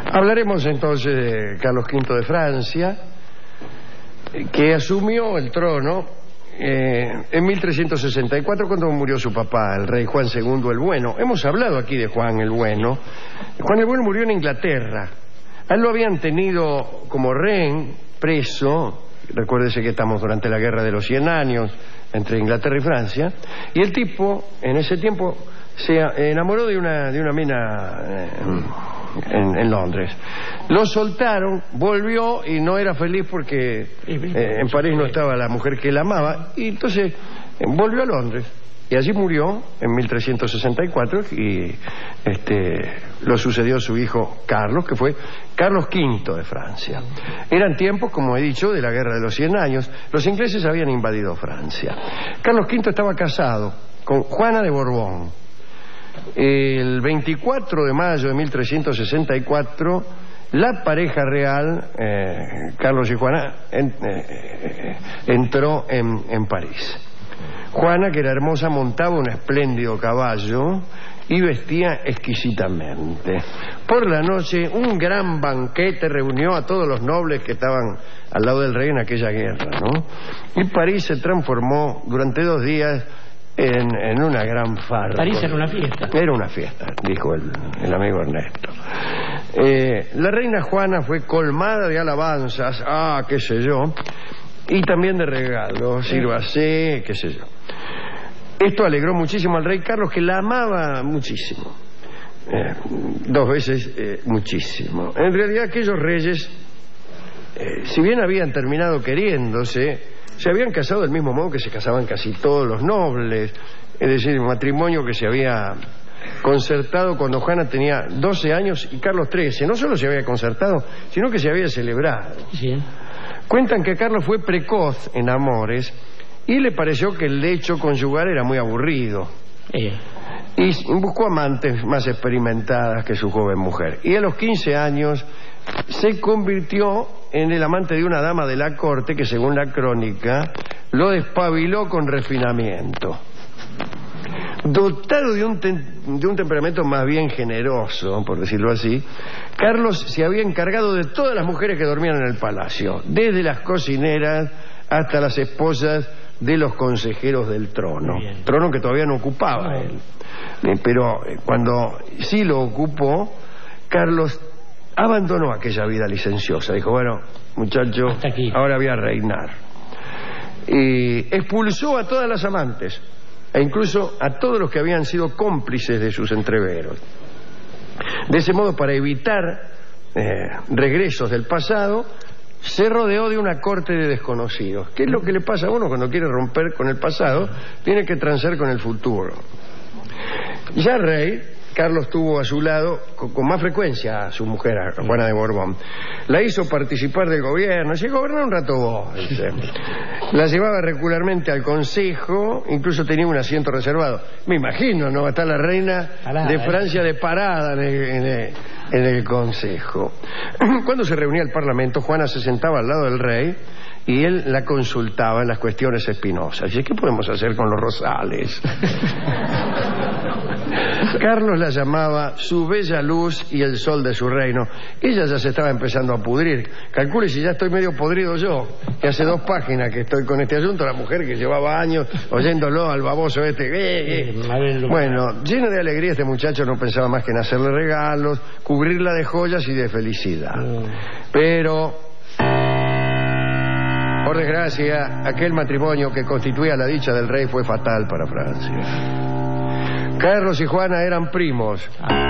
Hablaremos entonces de Carlos V de Francia, que asumió el trono en 1364 cuando murió su papá, el rey Juan II el Bueno. Hemos hablado aquí de Juan el Bueno. Juan el Bueno murió en Inglaterra. A él lo habían tenido como rehén, preso. Recuérdese que estamos durante la Guerra de los 100 años entre Inglaterra y Francia. Y el tipo, en ese tiempo, se enamoró de una mina en Londres. Lo soltaron, volvió y no era feliz porque en París no estaba la mujer que él amaba. Y entonces volvió a Londres. Y allí murió en 1364 y lo sucedió su hijo Carlos, que fue Carlos V de Francia. Eran tiempos, como he dicho, de la Guerra de los 100 años. Los ingleses habían invadido Francia. Carlos V estaba casado con Juana de Borbón. El 24 de mayo de 1364, la pareja real, Carlos y Juana, entró en París. Juana, que era hermosa, montaba un espléndido caballo y vestía exquisitamente. Por la noche, un gran banquete reunió a todos los nobles que estaban al lado del rey en aquella guerra, ¿no? Y París se transformó durante 2 días en una gran farra. París era una fiesta. Era una fiesta, dijo el amigo Ernesto. La reina Juana fue colmada de alabanzas, qué sé yo, y también de regalos, sírvase, qué sé yo. Esto alegró muchísimo al rey Carlos, que la amaba muchísimo. 2 veces muchísimo. En realidad aquellos reyes, si bien habían terminado queriéndose, se habían casado del mismo modo que se casaban casi todos los nobles. Es decir, un matrimonio que se había concertado cuando Juana tenía 12 años y Carlos 13. No solo se había concertado, sino que se había celebrado. Sí. Cuentan que Carlos fue precoz en amores y le pareció que el lecho conyugal era muy aburrido. Y buscó amantes más experimentadas que su joven mujer. Y a los 15 años se convirtió en el amante de una dama de la corte que, según la crónica, lo despabiló con refinamiento. Dotado de un temperamento más bien generoso, por decirlo así, Carlos se había encargado de todas las mujeres que dormían en el palacio, desde las cocineras hasta las esposas de los consejeros del trono. Trono que todavía no ocupaba él. Pero cuando sí lo ocupó, Carlos abandonó aquella vida licenciosa. Dijo, bueno, muchacho, ahora voy a reinar. Y expulsó a todas las amantes e incluso a todos los que habían sido cómplices de sus entreveros. De ese modo, para evitar regresos del pasado, se rodeó de una corte de desconocidos. ¿Qué es lo que le pasa a uno cuando quiere romper con el pasado? Tiene que transar con el futuro. Ya rey, Carlos tuvo a su lado con más frecuencia a su mujer, a Juana de Borbón. La hizo participar del gobierno. Si gobernó un rato vos, dice. La llevaba regularmente al consejo, incluso tenía un asiento reservado. Me imagino, ¿no? Está la reina de Francia de parada en el consejo. Cuando se reunía el parlamento, Juana se sentaba al lado del rey y él la consultaba en las cuestiones espinosas. Dice, ¿qué podemos hacer con los rosales? Carlos la llamaba su bella luz y el sol de su reino. Ella ya se estaba empezando a pudrir. Calcule si ya estoy medio podrido yo, que hace 2 páginas que estoy con este asunto, la mujer que llevaba años oyéndolo al baboso este. Bueno, lleno de alegría este muchacho no pensaba más que en hacerle regalos, cubrirla de joyas y de felicidad. Pero, por desgracia, aquel matrimonio que constituía la dicha del rey fue fatal para Francia. Carlos y Juana eran primos.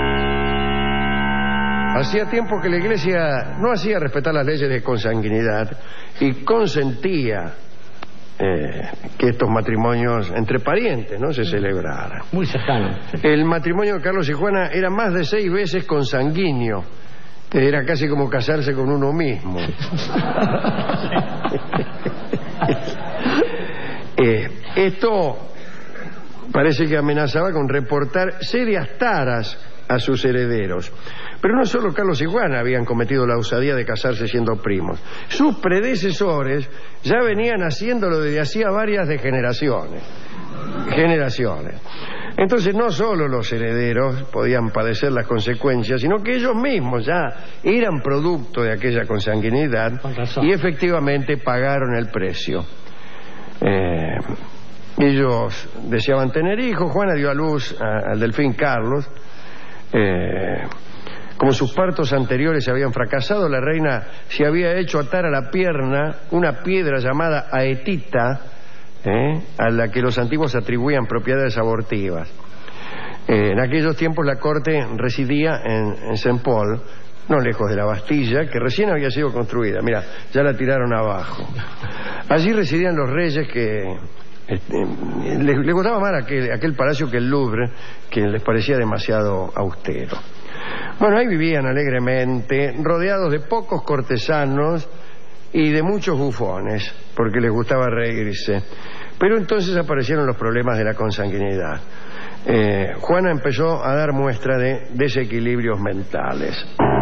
Hacía tiempo que la iglesia no hacía respetar las leyes de consanguinidad y consentía que estos matrimonios entre parientes no se celebraran. Muy cercano. El matrimonio de Carlos y Juana era más de 6 veces consanguíneo. Era casi como casarse con uno mismo. Esto parece que amenazaba con reportar serias taras a sus herederos. Pero no solo Carlos y Juana habían cometido la osadía de casarse siendo primos. Sus predecesores ya venían haciéndolo desde hacía varias generaciones. Entonces no solo los herederos podían padecer las consecuencias, sino que ellos mismos ya eran producto de aquella consanguinidad y efectivamente pagaron el precio. Ellos deseaban tener hijos. Juana dio a luz al delfín Carlos. Como sus partos anteriores habían fracasado, la reina se había hecho atar a la pierna una piedra llamada aetita, a la que los antiguos atribuían propiedades abortivas. En aquellos tiempos la corte residía en Saint Paul, no lejos de la Bastilla, que recién había sido construida. Mira, ya la tiraron abajo. Allí residían los reyes que les gustaba más aquel palacio que el Louvre, que les parecía demasiado austero. Bueno, ahí vivían alegremente, rodeados de pocos cortesanos y de muchos bufones, porque les gustaba reírse. Pero entonces aparecieron los problemas de la consanguinidad. Juana empezó a dar muestra de desequilibrios mentales.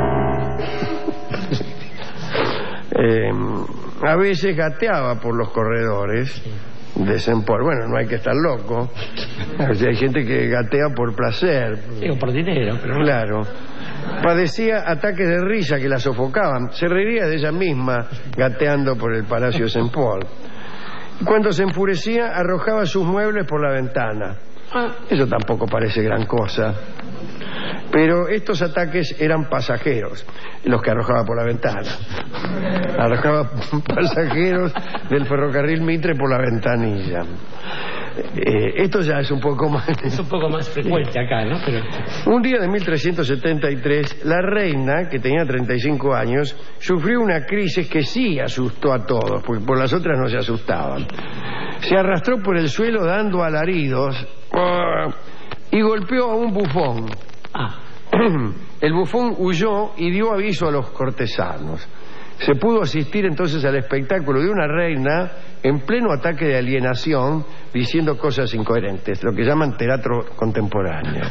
A veces gateaba por los corredores de Saint Paul. Bueno, no hay que estar loco. O sea, hay gente que gatea por placer. Sí, o por dinero. Pero... Claro. Padecía ataques de risa que la sofocaban. Se reiría de ella misma gateando por el palacio de Saint Paul. Cuando se enfurecía, arrojaba sus muebles por la ventana. Eso tampoco parece gran cosa. Pero estos ataques eran pasajeros, los que arrojaba por la ventana. Arrojaba pasajeros del ferrocarril Mitre por la ventanilla. Esto ya es un poco más... Es un poco más frecuente acá, ¿no? Pero... Un día de 1373, la reina, que tenía 35 años, sufrió una crisis que sí asustó a todos, porque por las otras no se asustaban. Se arrastró por el suelo dando alaridos y golpeó a un bufón. El bufón huyó y dio aviso a los cortesanos. Se pudo asistir entonces al espectáculo de una reina en pleno ataque de alienación, diciendo cosas incoherentes, lo que llaman teatro contemporáneo.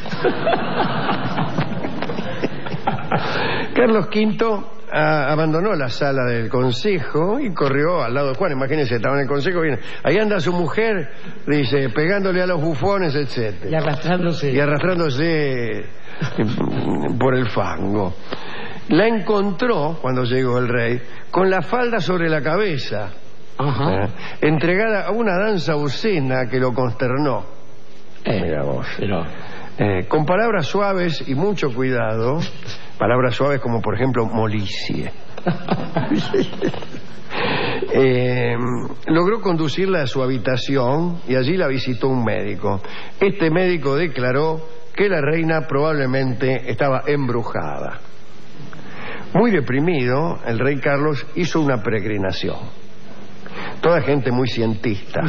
Carlos V abandonó la sala del consejo y corrió al lado de Juan. Imagínense, estaba en el consejo, viene, ahí anda su mujer, dice, pegándole a los bufones, etcétera, y arrastrándose por el fango. La encontró, cuando llegó el rey, con la falda sobre la cabeza, entregada a una danza obscena que lo consternó. Mira vos. Con palabras suaves y mucho cuidado, palabras suaves como por ejemplo molicie. Logró conducirla a su habitación y allí la visitó un médico. Este médico declaró que la reina probablemente estaba embrujada. Muy deprimido, el rey Carlos hizo una peregrinación. Toda gente muy cientista.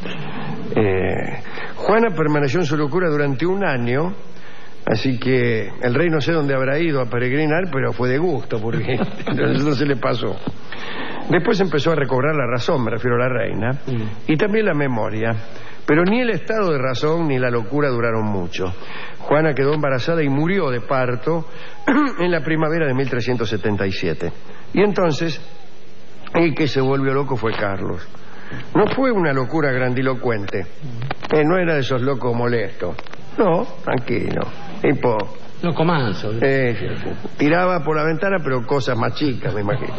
Juana permaneció en su locura durante un año, así que el rey no sé dónde habrá ido a peregrinar, pero fue de gusto, porque no se le pasó. Después empezó a recobrar la razón, me refiero a la reina, y también la memoria. Pero ni el estado de razón ni la locura duraron mucho. Juana quedó embarazada y murió de parto en la primavera de 1377. Y entonces, el que se volvió loco fue Carlos. No fue una locura grandilocuente. No era de esos locos molestos. No, tranquilo. Tipo... Loco manso. Tiraba por la ventana, pero cosas más chicas, me imagino.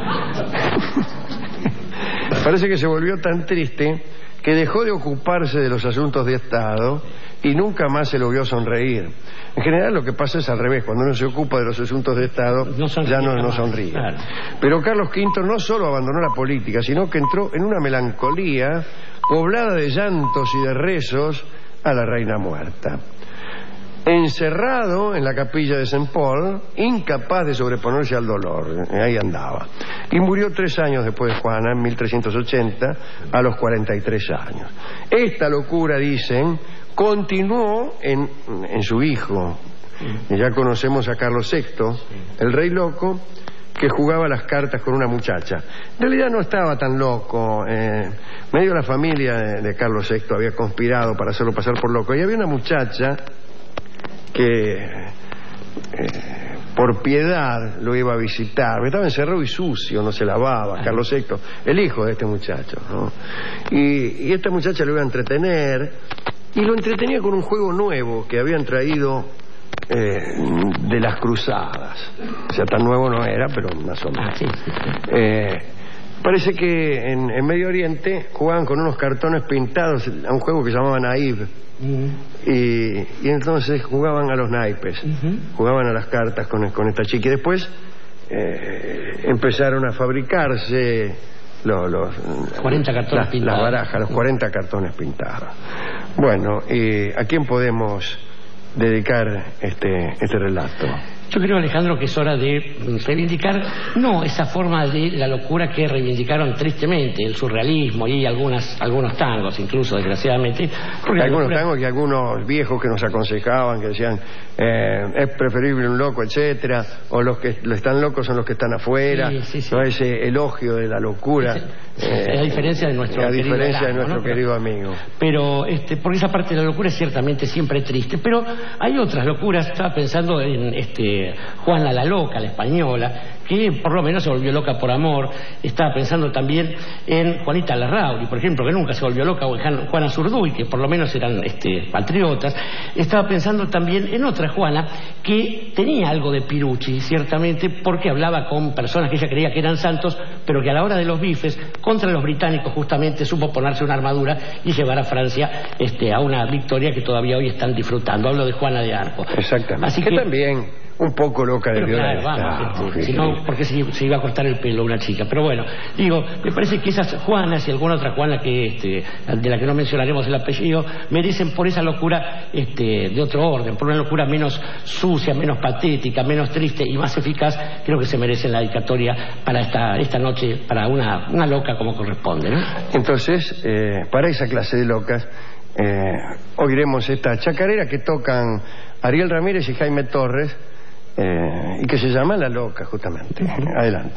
Parece que se volvió tan triste que dejó de ocuparse de los asuntos de Estado y nunca más se lo vio sonreír. En general lo que pasa es al revés, cuando uno se ocupa de los asuntos de Estado ya no sonríe. Claro. Pero Carlos V no solo abandonó la política, sino que entró en una melancolía poblada de llantos y de rezos a la reina muerta. Encerrado en la capilla de Saint Paul, incapaz de sobreponerse al dolor, ahí andaba. Y murió 3 años después de Juana, en 1380, a los 43 años. Esta locura, dicen, continuó en su hijo. Ya conocemos a Carlos VI, el rey loco, que jugaba las cartas con una muchacha. En realidad no estaba tan loco. Medio la familia de Carlos VI había conspirado para hacerlo pasar por loco. Y había una muchacha que por piedad lo iba a visitar, porque estaba encerrado y sucio, no se lavaba. Carlos VI, el hijo de este muchacho, ¿no? Y esta muchacha lo iba a entretener y lo entretenía con un juego nuevo que habían traído de las cruzadas. O sea, tan nuevo no era, pero más o menos. Sí, sí, sí. Parece que en Medio Oriente jugaban con unos cartones pintados a un juego que llamaban Naive. Y entonces jugaban a los naipes, jugaban a las cartas con esta chica. Y después empezaron a fabricarse los 40 cartones pintados. Las barajas, los 40 cartones pintados. Bueno, ¿a quién podemos dedicar este relato? Yo creo, Alejandro, que es hora de reivindicar, no esa forma de la locura que reivindicaron tristemente, el surrealismo y algunos tangos, incluso, desgraciadamente. Algunos tangos y algunos viejos que nos aconsejaban, que decían, es preferible un loco, etcétera, o los que están locos son los que están afuera, ¿no? Ese elogio de la locura. A diferencia de nuestro querido amigo. Pero, porque esa parte de la locura es ciertamente siempre triste, pero hay otras locuras. Estaba pensando en Juana la Loca, la española, que por lo menos se volvió loca por amor. Estaba pensando también en Juanita Larrauri, por ejemplo, que nunca se volvió loca, o en Juana Zurduy, que por lo menos eran patriotas. Estaba pensando también en otra Juana que tenía algo de Pirucci, ciertamente, porque hablaba con personas que ella creía que eran santos, pero que a la hora de los bifes contra los británicos justamente supo ponerse una armadura y llevar a Francia a una victoria que todavía hoy están disfrutando. Hablo de Juana de Arco. Exactamente. Así que también un poco loca de viola. Claro, si no, porque se iba a cortar el pelo una chica. Pero bueno, digo, me parece que esas Juanas y alguna otra Juana que de la que no mencionaremos el apellido, merecen por esa locura de otro orden, por una locura menos sucia, menos patética, menos triste y más eficaz. Creo que se merecen la dedicatoria para esta noche, para una loca como corresponde, ¿no? Entonces, para esa clase de locas, oiremos esta chacarera que tocan Ariel Ramírez y Jaime Torres, y que se llama La Loca, justamente. Adelante.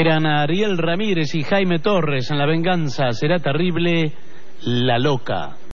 Eran Ariel Ramírez y Jaime Torres en La venganza será terrible, La loca.